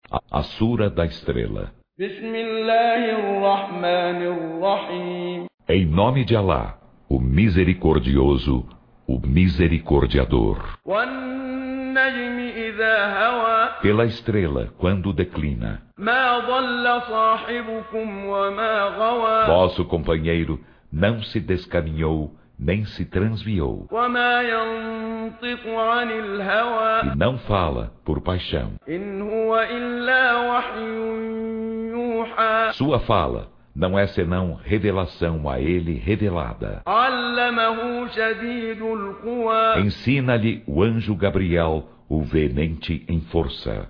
A Sura da Estrela. Em nome de Alá, o Misericordioso, o Misericordiador. Pela estrela, quando declina. Vosso companheiro não se descaminhou, nem se transviou. E não fala por paixão. Sua fala não é senão revelação a ele revelada. Ensina-lhe o anjo Gabriel, o veemente em força.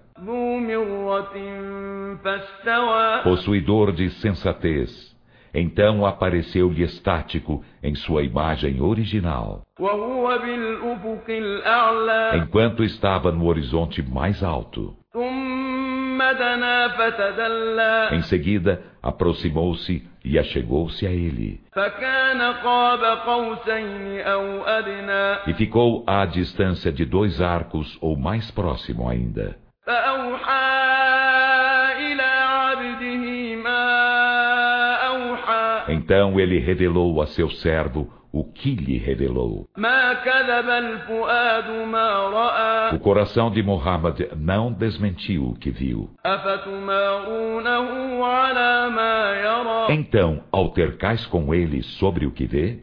Possuidor de sensatez. Então apareceu-lhe estático em sua imagem original. Enquanto estava no horizonte mais alto. Em seguida, aproximou-se e achegou-se a ele. E ficou à distância de 2 arcos ou mais próximo ainda. Então ele revelou a seu servo o que lhe revelou. O coração de Muhammad não desmentiu o que viu. Então, altercais com ele sobre o que vê?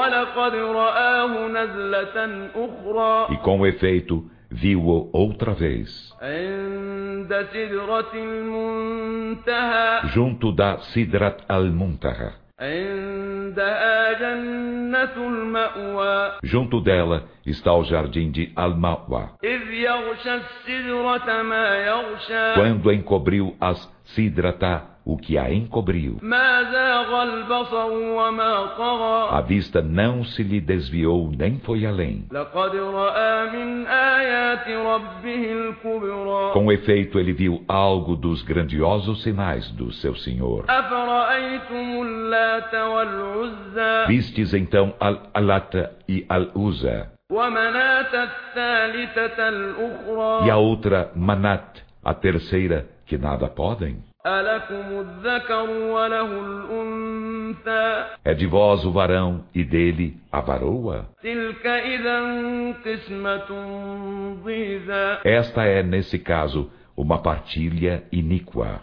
E com efeito, viu-o outra vez. Junto da Sidrat al-Muntaha. Junto dela está o jardim de Al-Ma'wa. Quando encobriu as Sidrata, o que a encobriu. A vista não se lhe desviou nem foi além. Com efeito, ele viu algo dos grandiosos sinais do seu Senhor. Vistes então Al-Alata e Al-Uza. E a outra Manat, a terceira, que nada podem? É de vós o varão e dele a varoa? Esta é, nesse caso, uma partilha iníqua.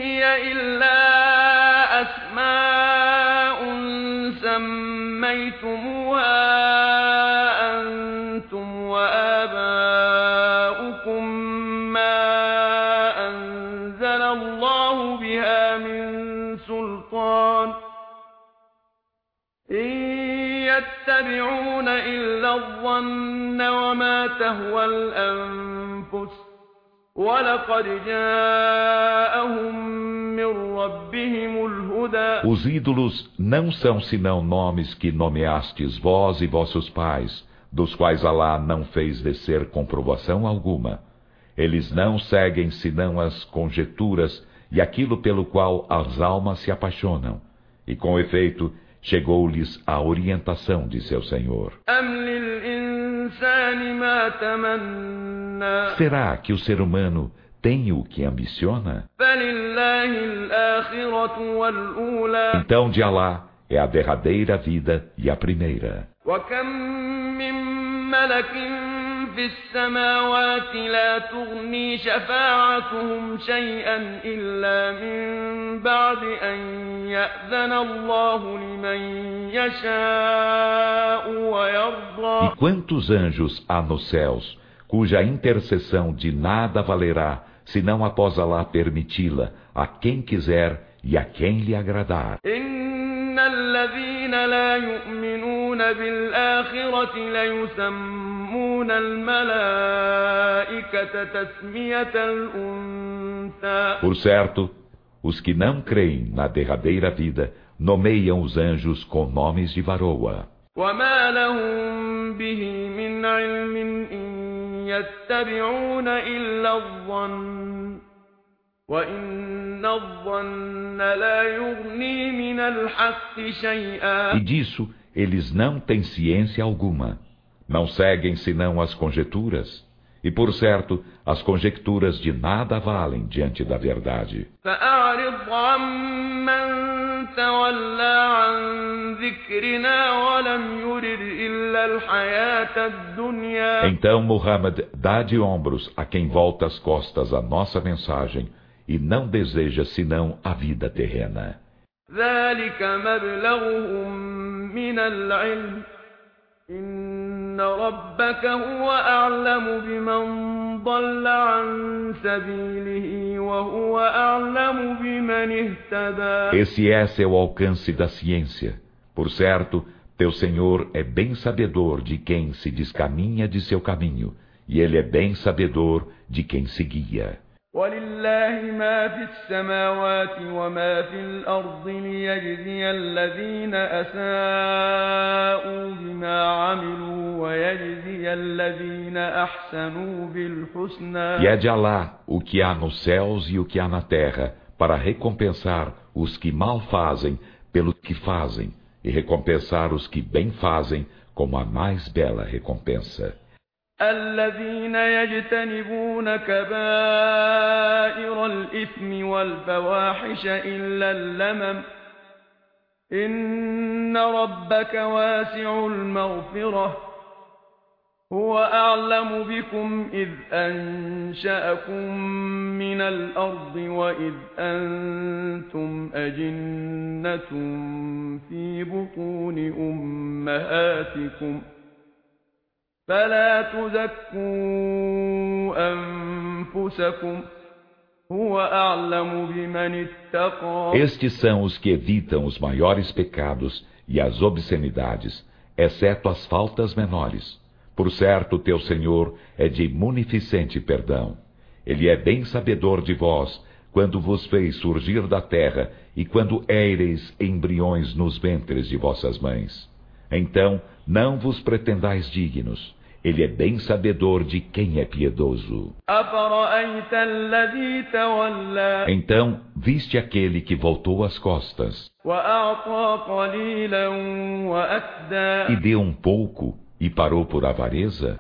يتبعون إلا الظن وما تهوى الأنفس ولقد جاءهم من ربهم الهدى. Os ídolos não são senão nomes que nomeastes vós e vossos pais, dos quais Alá não fez descer comprovação alguma. Eles não seguem senão as conjecturas e aquilo pelo qual as almas se apaixonam. E com efeito, chegou-lhes a orientação de seu Senhor. Será que o ser humano tem o que ambiciona? Então de Alá é a derradeira vida e a primeira. في السماوات لا تغني شفاعتهم شيئا إلا من بعد أن يأذن الله لمن يشاء ويرضى. E quantos anjos há nos céus, cuja intercessão de nada valerá, senão após Alá permiti-la a quem quiser e a quem lhe agradar. الذين لا يؤمنون بالآخرة ليسمون الملائكة تسمية الأنثى. Por certo, os que não creem na derradeira vida nomeiam os anjos com nomes de varoa. وما لهم به من علم إن يتبعون إلا الظن وإن الظن لا يغني من الحق شيئا. E disso eles não têm ciência alguma. Não seguem senão as conjecturas. E por certo, as conjecturas de nada valem diante da verdade. فأعرض عمن تولى عن ذكرنا ولم يرد إلا الحياة الدنيا. Então, Muhammad, dá de ombros a quem volta as costas à nossa mensagem e não deseja senão a vida terrena. ذلك مبلغهم من العلم إن ربك هو أعلم بمن ضل عن سبيله وهو أعلم بمن اهتدى. Esse é seu alcance da ciência. Por certo, teu Senhor é bem sabedor de quem se descaminha de seu caminho, e Ele é bem sabedor de quem se guia. ولله ما في السماوات وما في الأرض ليجزي الذين أساءوا بما عملوا ويجزي الذين أحسنوا بالحسنى. E é de Alá o que há nos céus e o que há na terra, para recompensar os que mal fazem pelo que fazem, e recompensar os que bem fazem como a mais bela recompensa. الذين يجتنبون كبائر الإثم والفواحش إلا اللمم إن ربك واسع المغفرة هو أعلم بكم إذ أنشأكم من الأرض وإذ أنتم أجنة في بطون أمهاتكم فلا تزكوا أنفسكم هو أعلم بمن اتقى. Estes são os que evitam os maiores pecados e as obscenidades, exceto as faltas menores. Por certo, teu Senhor é de munificente perdão. Ele é bem sabedor de vós, quando vos fez surgir da terra e quando éreis embriões nos ventres de vossas mães. Então, não vos pretendais dignos. Ele é bem sabedor de quem é piedoso. Então, viste aquele que voltou as costas e deu um pouco e parou por avareza?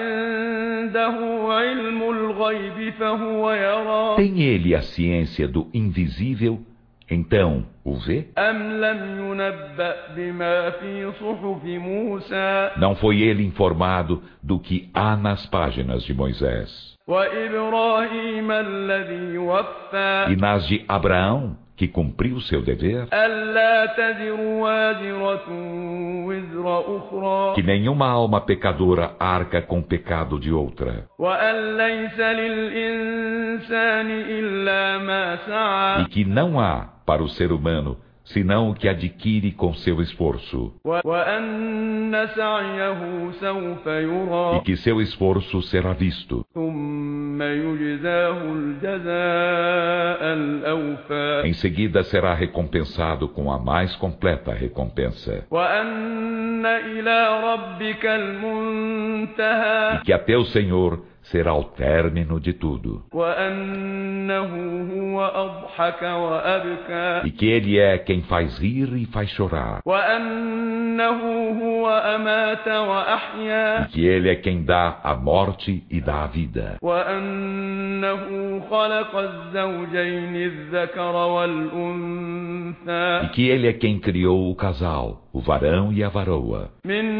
Tem ele a ciência do invisível? Então, o vê? Não foi ele informado do que há nas páginas de Moisés? E nas de Abraão, que cumpriu seu dever? Que nenhuma alma pecadora arca com o pecado de outra. E que não há para o ser humano senão o que adquire com seu esforço. E que seu esforço será visto. Em seguida será recompensado com a mais completa recompensa. E que até o Senhor será o término de tudo. E que Ele é quem faz rir e faz chorar. E que Ele é quem dá a morte e dá a vida. E que Ele é quem criou o casal, o varão e a varoa,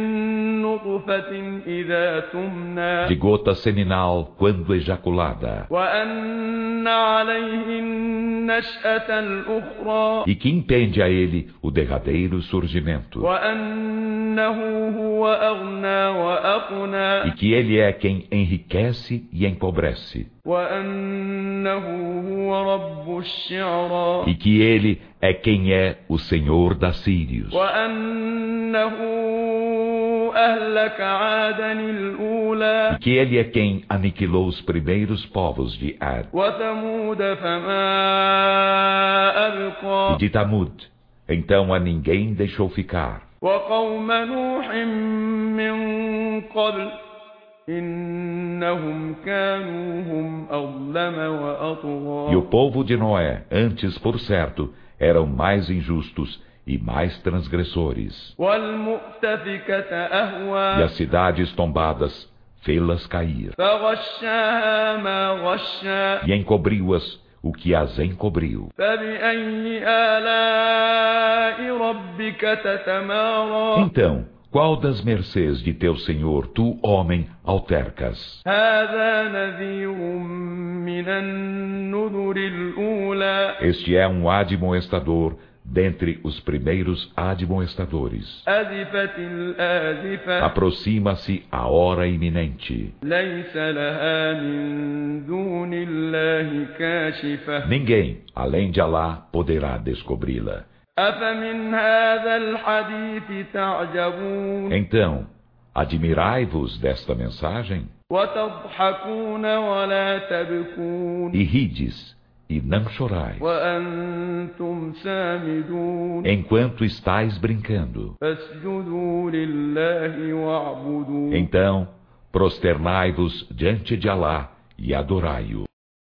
de gota seminal quando ejaculada, e que impende a ele o derradeiro surgimento, e que ele é quem enriquece e empobrece, e que ele é quem é o Senhor da Sírios, e que ele é quem aniquilou os primeiros povos de Ad e de Tamud, então a ninguém deixou ficar, e o povo de Noé, antes por certo, eram mais injustos e mais transgressores. E as cidades tombadas fê-las cair. فغشاها ما غشا E encobriu-as o que as encobriu. فبأي آلاء ربك تتمارى Então, qual das mercês de teu Senhor, tu, homem, altercas? هذا نذير من النذر الأولى Este é um admoestador dentre os primeiros admoestadores. أزفت الآزفة Aproxima-se a hora iminente. ليس لها من دون الله كاشفة Ninguém, além de Alá, poderá descobri-la. أفمن هذا الحديث تعجبون Então, admirai-vos desta mensagem وتضحكون ولا تبكون e rides e não chorais, وأنتم سامدون enquanto estais brincando. فاسجدوا لله واعبدوا Então, prosternai-vos diante de Alá e adorai-o.